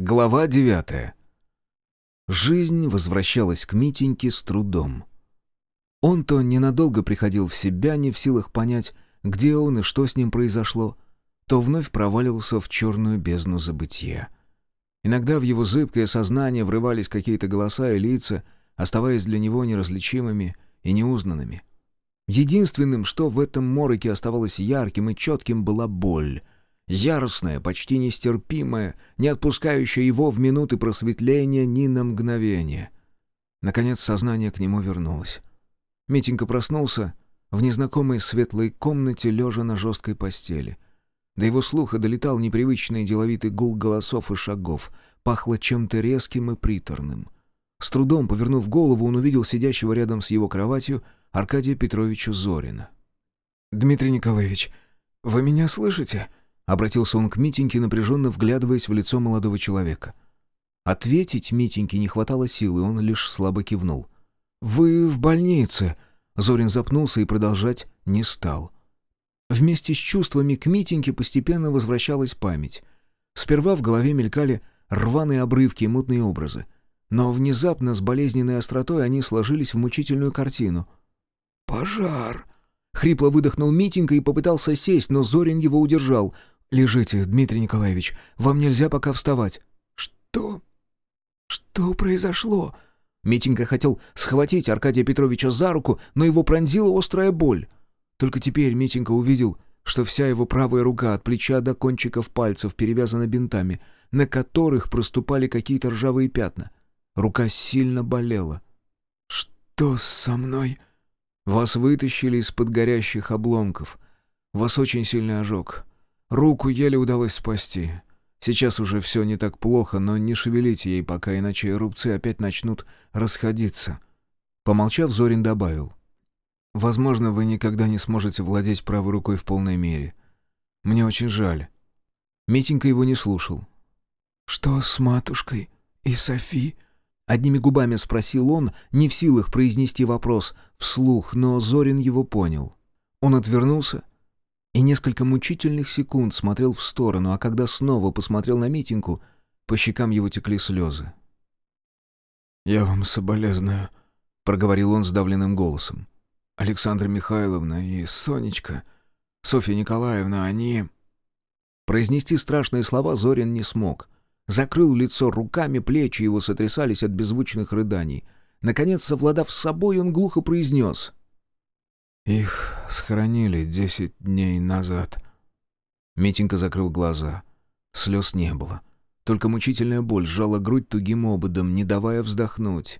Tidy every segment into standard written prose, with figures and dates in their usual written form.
Глава 9. Жизнь возвращалась к Митеньке с трудом. Он то ненадолго приходил в себя, не в силах понять, где он и что с ним произошло, то вновь проваливался в черную бездну забытья. Иногда в его зыбкое сознание врывались какие-то голоса и лица, оставаясь для него неразличимыми и неузнанными. Единственным, что в этом мороке оставалось ярким и четким, была боль. Яростная, почти нестерпимая, не отпускающая его в минуты просветления ни на мгновение. Наконец сознание к нему вернулось. Митенька проснулся в незнакомой светлой комнате, лежа на жесткой постели. До его слуха долетал непривычный деловитый гул голосов и шагов, пахло чем-то резким и приторным. С трудом повернув голову, он увидел сидящего рядом с его кроватью Аркадия Петровича Зорина. «Дмитрий Николаевич, вы меня слышите?» — обратился он к Митеньке, напряженно вглядываясь в лицо молодого человека. Ответить Митеньке не хватало силы, он лишь слабо кивнул. «Вы в больнице?» Зорин запнулся и продолжать не стал. Вместе с чувствами к Митеньке постепенно возвращалась память. Сперва в голове мелькали рваные обрывки и мутные образы. Но внезапно, с болезненной остротой, они сложились в мучительную картину. «Пожар!» — хрипло выдохнул Митенька и попытался сесть, но Зорин его удержал. «Лежите, Дмитрий Николаевич, вам нельзя пока вставать». «Что? Что произошло?» Митенька хотел схватить Аркадия Петровича за руку, но его пронзила острая боль. Только теперь Митенька увидел, что вся его правая рука от плеча до кончиков пальцев перевязана бинтами, на которых проступали какие-то ржавые пятна. Рука сильно болела. «Что со мной?» «Вас вытащили из-под горящих обломков. У вас очень сильный ожог. Руку еле удалось спасти. Сейчас уже все не так плохо, но не шевелите ей пока, иначе рубцы опять начнут расходиться». Помолчав, Зорин добавил. «Возможно, вы никогда не сможете владеть правой рукой в полной мере. Мне очень жаль». Митенька его не слушал. «Что с матушкой и Софи?» Одними губами спросил он, не в силах произнести вопрос вслух, но Зорин его понял. Он отвернулся и несколько мучительных секунд смотрел в сторону, а когда снова посмотрел на Митеньку, по щекам его текли слезы. «Я вам соболезную», — проговорил он сдавленным голосом. «Александра Михайловна и Сонечка, Софья Николаевна, они...» Произнести страшные слова Зорин не смог. Закрыл лицо руками, плечи его сотрясались от беззвучных рыданий. Наконец, совладав с собой, он глухо произнес: «Их схоронили 10 дней назад». Митенька закрыл глаза. Слез не было. Только мучительная боль сжала грудь тугим ободом, не давая вздохнуть.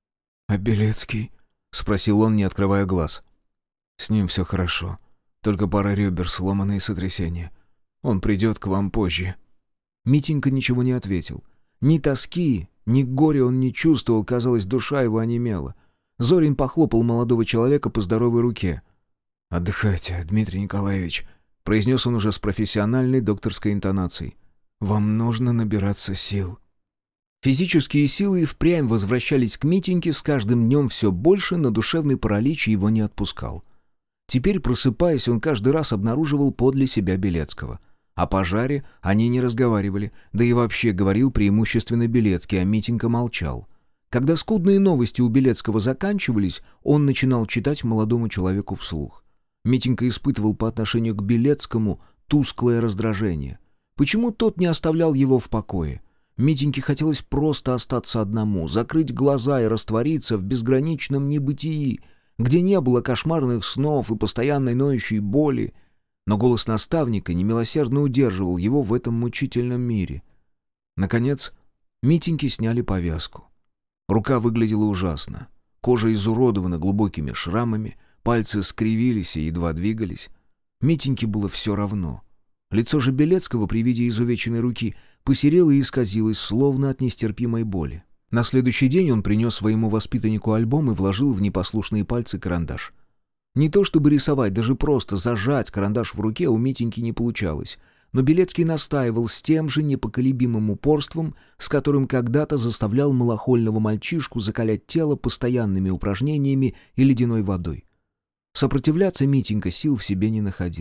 «А Белецкий?» — спросил он, не открывая глаз. «С ним все хорошо. Только пара ребер сломаны и сотрясение. Он придет к вам позже». Митенька ничего не ответил. Ни тоски, ни горя он не чувствовал, казалось, душа его онемела. Зорин похлопал молодого человека по здоровой руке. «Отдыхайте, Дмитрий Николаевич», — произнес он уже с профессиональной докторской интонацией. «Вам нужно набираться сил». Физические силы и впрямь возвращались к Митеньке с каждым днем все больше, но душевный паралич его не отпускал. Теперь, просыпаясь, он каждый раз обнаруживал подле себя Белецкого. О пожаре они не разговаривали, да и вообще говорил преимущественно Белецкий, а Митенька молчал. Когда скудные новости у Белецкого заканчивались, он начинал читать молодому человеку вслух. Митенька испытывал по отношению к Белецкому тусклое раздражение. Почему тот не оставлял его в покое? Митеньке хотелось просто остаться одному, закрыть глаза и раствориться в безграничном небытии, где не было кошмарных снов и постоянной ноющей боли. Но голос наставника немилосердно удерживал его в этом мучительном мире. Наконец, Митеньке сняли повязку. Рука выглядела ужасно. Кожа изуродована глубокими шрамами, пальцы скривились и едва двигались. Митеньке было все равно. Лицо же Белецкого при виде изувеченной руки посерело и исказилось, словно от нестерпимой боли. На следующий день он принес своему воспитаннику альбом и вложил в непослушные пальцы карандаш. Не то чтобы рисовать, даже просто зажать карандаш в руке у Митеньки не получалось. Но Белецкий настаивал с тем же непоколебимым упорством, с которым когда-то заставлял малохольного мальчишку закалять тело постоянными упражнениями и ледяной водой. Сопротивляться Митенька сил в себе не находил.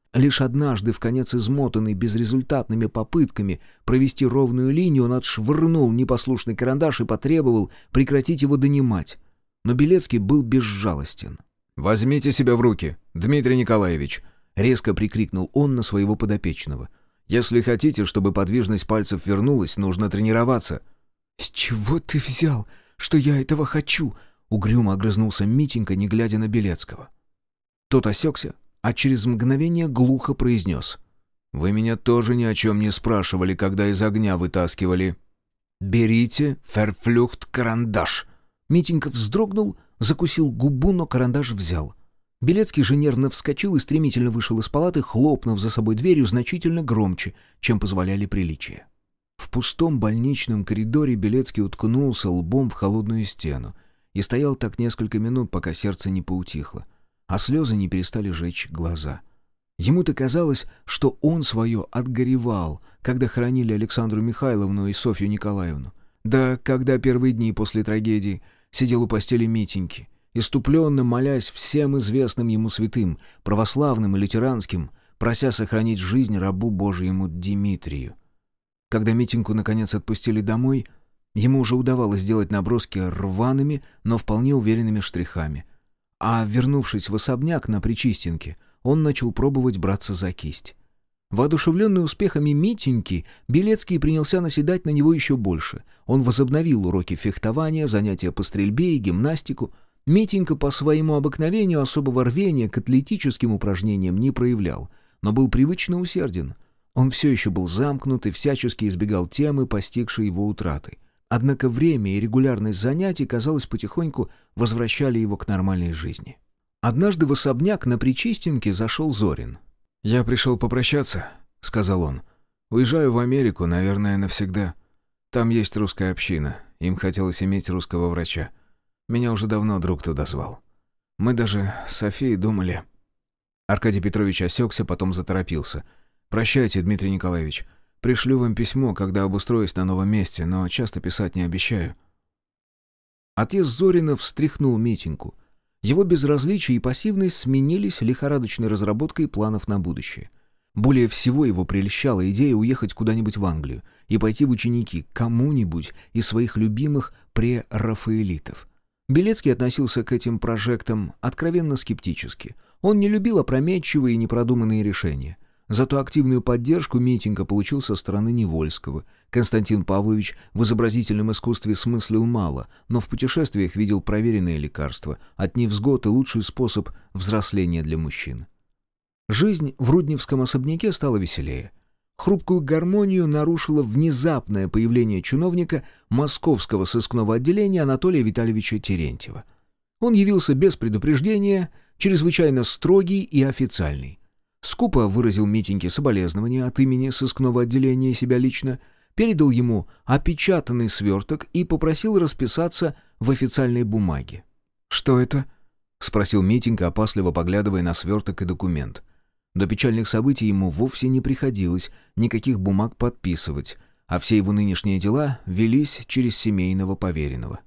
Лишь однажды, вконец измотанный безрезультатными попытками провести ровную линию, он отшвырнул непослушный карандаш и потребовал прекратить его донимать. Но Белецкий был безжалостен. «Возьмите себя в руки, Дмитрий Николаевич!» — резко прикрикнул он на своего подопечного. «Если хотите, чтобы подвижность пальцев вернулась, нужно тренироваться». «С чего ты взял, что я этого хочу?» — угрюмо огрызнулся Митенька, не глядя на Белецкого. Тот осекся, а через мгновение глухо произнес: «Вы меня тоже ни о чем не спрашивали, когда из огня вытаскивали». «Берите, ферфлюхт, карандаш!» Митенька вздрогнул, закусил губу, но карандаш взял. Белецкий же нервно вскочил и стремительно вышел из палаты, хлопнув за собой дверью значительно громче, чем позволяли приличия. В пустом больничном коридоре Белецкий уткнулся лбом в холодную стену и стоял так несколько минут, пока сердце не поутихло, а слезы не перестали жечь глаза. Ему-то казалось, что он свое отгоревал, когда хоронили Александру Михайловну и Софью Николаевну. Да когда первые дни после трагедии сидел у постели Митеньки, иступленно молясь всем известным ему святым, православным и лютеранским, прося сохранить жизнь рабу Божьему Дмитрию. Когда Митеньку наконец отпустили домой, ему уже удавалось делать наброски рваными, но вполне уверенными штрихами. А вернувшись в особняк на Причистенке, он начал пробовать браться за кисть. Воодушевленный успехами Митеньки, Белецкий принялся наседать на него еще больше. Он возобновил уроки фехтования, занятия по стрельбе и гимнастику. Митенька по своему обыкновению особого рвения к атлетическим упражнениям не проявлял, но был привычно усерден. Он все еще был замкнут и всячески избегал темы, постигшей его утраты. Однако время и регулярность занятий, казалось, потихоньку возвращали его к нормальной жизни. Однажды в особняк на Причистенке зашел Зорин. «Я пришел попрощаться», — сказал он. «Уезжаю в Америку, наверное, навсегда. Там есть русская община. Им хотелось иметь русского врача. Меня уже давно друг туда звал. Мы даже с Софией думали...» Аркадий Петрович осекся, потом заторопился. «Прощайте, Дмитрий Николаевич. Пришлю вам письмо, когда обустроюсь на новом месте, но часто писать не обещаю». Отъезд Зорина встряхнул Митеньку. Его безразличие и пассивность сменились лихорадочной разработкой планов на будущее. Более всего его прельщала идея уехать куда-нибудь в Англию и пойти в ученики к кому-нибудь из своих любимых прерафаэлитов. Белецкий относился к этим прожектам откровенно скептически. Он не любил опрометчивые и непродуманные решения. Зато активную поддержку Митенька получил со стороны Невольского. Константин Павлович в изобразительном искусстве смыслил мало, но в путешествиях видел проверенные лекарства, от невзгод и лучший способ взросления для мужчин. Жизнь в рудневском особняке стала веселее. Хрупкую гармонию нарушило внезапное появление чиновника Московского сыскного отделения Анатолия Витальевича Терентьева. Он явился без предупреждения, чрезвычайно строгий и официальный. Скупо выразил Митеньке соболезнования от имени сыскного отделения и себя лично, передал ему опечатанный сверток и попросил расписаться в официальной бумаге. «Что это?» — спросил Митенька, опасливо поглядывая на сверток и документ. До печальных событий ему вовсе не приходилось никаких бумаг подписывать, а все его нынешние дела велись через семейного поверенного.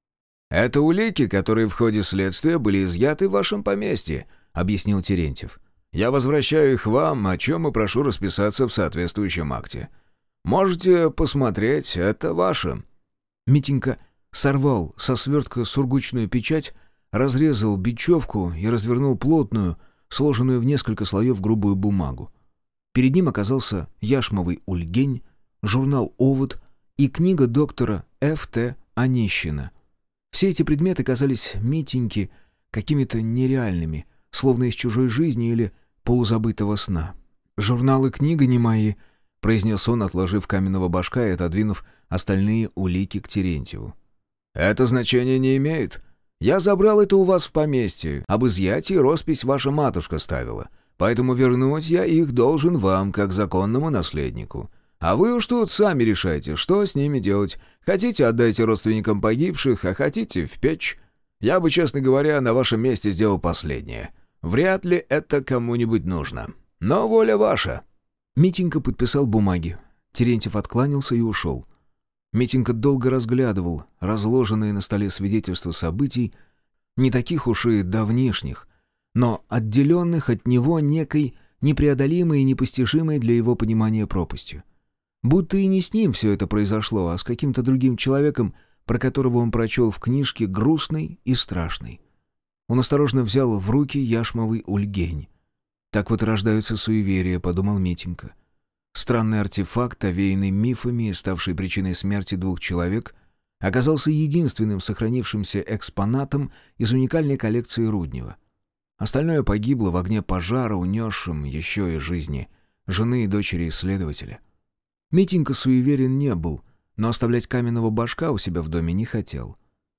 «Это улики, которые в ходе следствия были изъяты в вашем поместье», — объяснил Терентьев. «Я возвращаю их вам, о чем и прошу расписаться в соответствующем акте. Можете посмотреть, это ваше». Митенька сорвал со свертка сургучную печать, разрезал бечевку и развернул плотную, сложенную в несколько слоев грубую бумагу. Перед ним оказался яшмовый ульгень, журнал «Овод» и книга доктора Ф.Т. Онищина. Все эти предметы казались Митеньке какими-то нереальными, словно из чужой жизни или полузабытого сна. «Журнал и книга не мои», — произнес он, отложив каменного башка и отодвинув остальные улики к Терентьеву. «Это значение не имеет. Я забрал это у вас в поместье. Об изъятии роспись ваша матушка ставила. Поэтому вернуть я их должен вам, как законному наследнику. А вы уж тут сами решайте, что с ними делать. Хотите, отдайте родственникам погибших, а хотите — в печь. Я бы, честно говоря, на вашем месте сделал последнее. Вряд ли это кому-нибудь нужно. Но воля ваша». Митенька подписал бумаги. Терентьев откланялся и ушел. Митенька долго разглядывал разложенные на столе свидетельства событий, не таких уж и давнишних, но отделенных от него некой непреодолимой и непостижимой для его понимания пропастью. Будто и не с ним все это произошло, а с каким-то другим человеком, про которого он прочел в книжке грустной и страшной. Он осторожно взял в руки яшмовый ульгень. «Так вот рождаются суеверия», — подумал Митенька. Странный артефакт, овеянный мифами и ставший причиной смерти двух человек, оказался единственным сохранившимся экспонатом из уникальной коллекции Руднева. Остальное погибло в огне пожара, унесшем еще и жизни жены и дочери исследователя. Митенька суеверен не был, но оставлять каменного башка у себя в доме не хотел.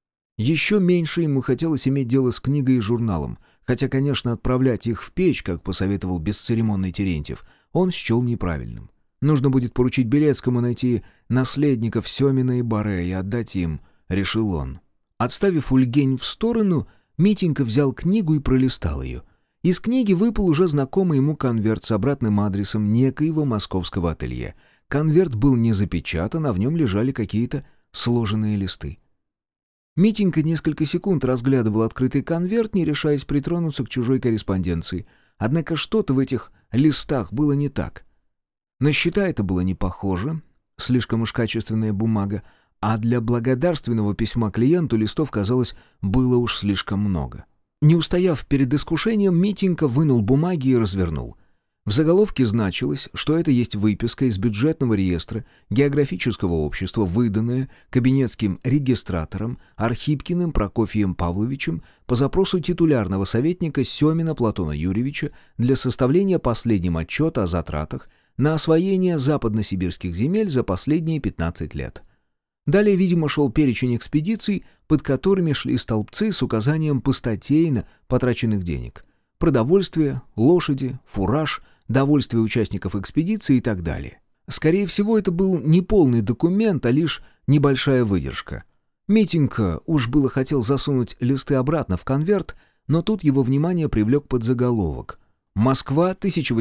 Еще меньше ему хотелось иметь дело с книгой и журналом, хотя, конечно, отправлять их в печь, как посоветовал бесцеремонный Терентьев, он счел неправильным. Нужно будет поручить Белецкому найти наследников Семина и Баре и отдать им, решил он. Отставив ульгень в сторону, Митенька взял книгу и пролистал ее. Из книги выпал уже знакомый ему конверт с обратным адресом некоего московского ателье. Конверт был не запечатан, а в нем лежали какие-то сложенные листы. Митенька несколько секунд разглядывал открытый конверт, не решаясь притронуться к чужой корреспонденции. Однако что-то в этих листах было не так. На счета это было не похоже, слишком уж качественная бумага, а для благодарственного письма клиенту листов, казалось, было уж слишком много. Не устояв перед искушением, Митенька вынул бумаги и развернул. В заголовке значилось, что это есть выписка из бюджетного реестра географического общества, выданная кабинетским регистратором Архипкиным Прокофием Павловичем по запросу титулярного советника Семина Платона Юрьевича для составления последним отчета о затратах на освоение западносибирских земель за последние 15 лет. Далее, видимо, шел перечень экспедиций, под которыми шли столбцы с указанием постатейно потраченных денег. Продовольствие, лошади, фураж, довольствие участников экспедиции и так далее. Скорее всего, это был не полный документ, а лишь небольшая выдержка. Митенька уж было хотел засунуть листы обратно в конверт, но тут его внимание привлек подзаголовок. «Москва,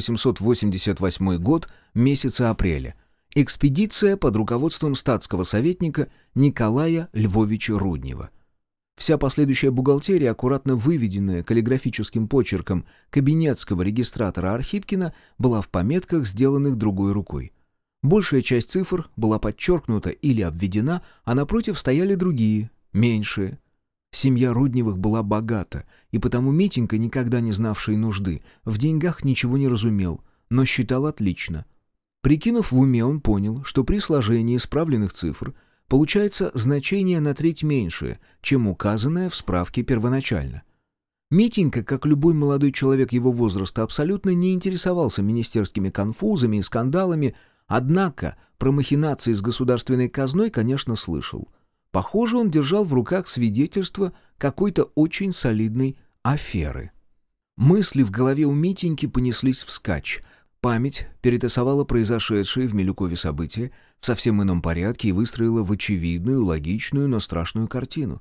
1888 год, месяца апреля. Экспедиция под руководством статского советника Николая Львовича Руднева». Вся последующая бухгалтерия, аккуратно выведенная каллиграфическим почерком кабинетского регистратора Архипкина, была в пометках, сделанных другой рукой. Большая часть цифр была подчеркнута или обведена, а напротив стояли другие, меньшие. Семья Рудневых была богата, и потому Митенька, никогда не знавший нужды, в деньгах ничего не разумел, но считал отлично. Прикинув в уме, он понял, что при сложении исправленных цифр получается значение на треть меньшее, чем указанное в справке первоначально. Митенька, как любой молодой человек его возраста, абсолютно не интересовался министерскими конфузами и скандалами, однако про махинации с государственной казной, конечно, слышал. Похоже, он держал в руках свидетельство какой-то очень солидной аферы. Мысли в голове у Митеньки понеслись вскачь. Память перетасовала произошедшие в Милюкове события в совсем ином порядке и выстроила в очевидную, логичную, но страшную картину.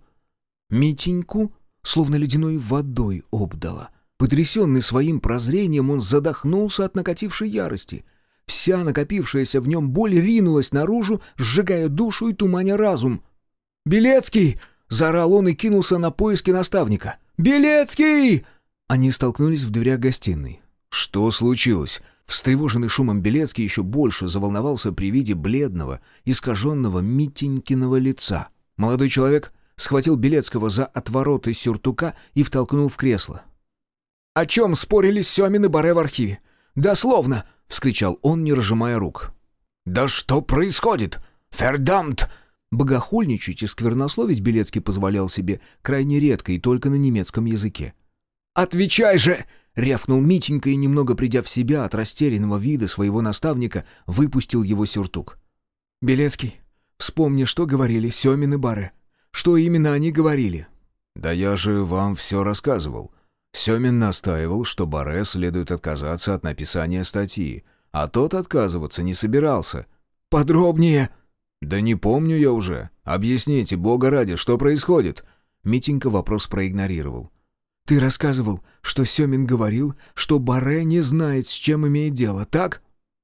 Митеньку словно ледяной водой обдало. Потрясенный своим прозрением, он задохнулся от накатившей ярости. Вся накопившаяся в нем боль ринулась наружу, сжигая душу и туманя разум. «Белецкий!» — заорал он и кинулся на поиски наставника. «Белецкий!» Они столкнулись в дверях гостиной. «Что случилось?» Встревоженный шумом Белецкий еще больше заволновался при виде бледного, искаженного Митенькиного лица. Молодой человек схватил Белецкого за отвороты сюртука и втолкнул в кресло. «О чем спорили Семин и Баре в архиве? Дословно!» — вскричал он, не разжимая рук. «Да что происходит? Фердамт!» Богохульничать и сквернословить Белецкий позволял себе крайне редко и только на немецком языке. «Отвечай же!» — рявкнул Митенька и, немного придя в себя от растерянного вида своего наставника, выпустил его сюртук. «Белецкий, вспомни, что говорили Семин и Баре. Что именно они говорили?» «Да я же вам все рассказывал. Семин настаивал, что Баре следует отказаться от написания статьи, а тот отказываться не собирался». «Подробнее!» «Да не помню я уже. Объясните, бога ради, что происходит?» Митенька вопрос проигнорировал. «Ты рассказывал, что Семин говорил, что Баре не знает, с чем имеет дело, так?»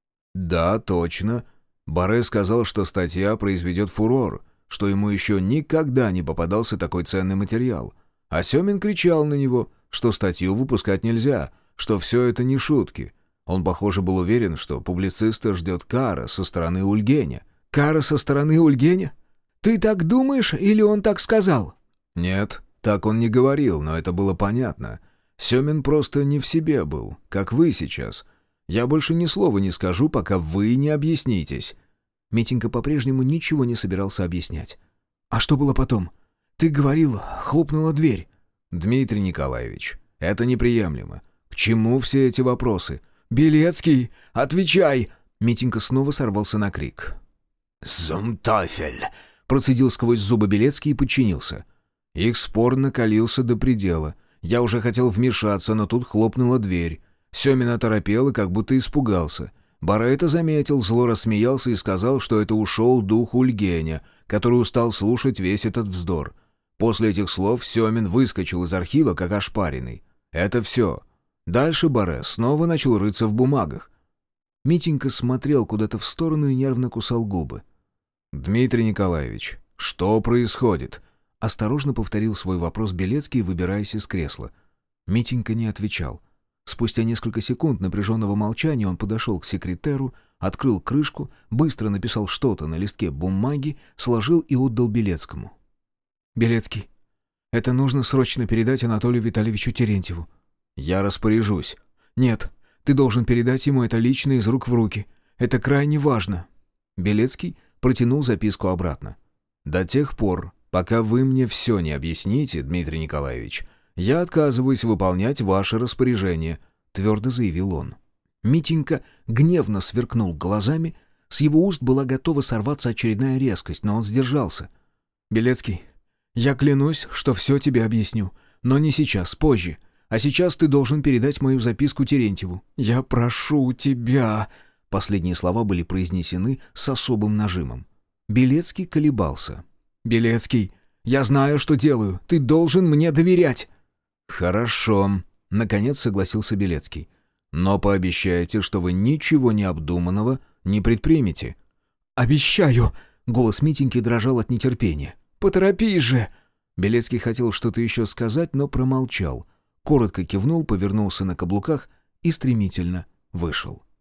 «Да, точно. Баре сказал, что статья произведет фурор, что ему еще никогда не попадался такой ценный материал. А Семин кричал на него, что статью выпускать нельзя, что все это не шутки. Он, похоже, был уверен, что публициста ждет кара со стороны Ульгеня. «Кара со стороны Ульгеня? Ты так думаешь, или он так сказал?» «Нет, так он не говорил, но это было понятно. Семин просто не в себе был, как вы сейчас. Я больше ни слова не скажу, пока вы не объяснитесь». Митенька по-прежнему ничего не собирался объяснять. «А что было потом? Ты говорил, хлопнула дверь». «Дмитрий Николаевич, это неприемлемо. К чему все эти вопросы?» «Белецкий, отвечай!» Митенька снова сорвался на крик. «Зумтофель!» — процедил сквозь зубы Белецкий и подчинился. Их спор накалился до предела. Я уже хотел вмешаться, но тут хлопнула дверь. Семин оторопел и как будто испугался. Бара это заметил, зло рассмеялся и сказал, что это ушел дух Ульгеня, который устал слушать весь этот вздор. После этих слов Семин выскочил из архива, как ошпаренный. Это все. Дальше Баре снова начал рыться в бумагах. Митенька смотрел куда-то в сторону и нервно кусал губы. «Дмитрий Николаевич, что происходит?» Осторожно повторил свой вопрос Белецкий, выбираясь из кресла. Митенька не отвечал. Спустя несколько секунд напряженного молчания он подошел к секретеру, открыл крышку, быстро написал что-то на листке бумаги, сложил и отдал Белецкому. «Белецкий, это нужно срочно передать Анатолию Витальевичу Терентьеву». «Я распоряжусь». «Нет, ты должен передать ему это лично из рук в руки. Это крайне важно». Белецкий протянул записку обратно. «До тех пор, пока вы мне все не объясните, Дмитрий Николаевич, я отказываюсь выполнять ваше распоряжение», — твердо заявил он. Митенька гневно сверкнул глазами. С его уст была готова сорваться очередная резкость, но он сдержался. «Белецкий, я клянусь, что все тебе объясню. Но не сейчас, позже. А сейчас ты должен передать мою записку Терентьеву. Я прошу тебя...» Последние слова были произнесены с особым нажимом. Белецкий колебался. «Белецкий, я знаю, что делаю. Ты должен мне доверять». «Хорошо», — наконец согласился Белецкий. «Но пообещайте, что вы ничего необдуманного не предпримете». «Обещаю!» — голос Митеньки дрожал от нетерпения. «Поторопись же!» Белецкий хотел что-то еще сказать, но промолчал. Коротко кивнул, повернулся на каблуках и стремительно вышел.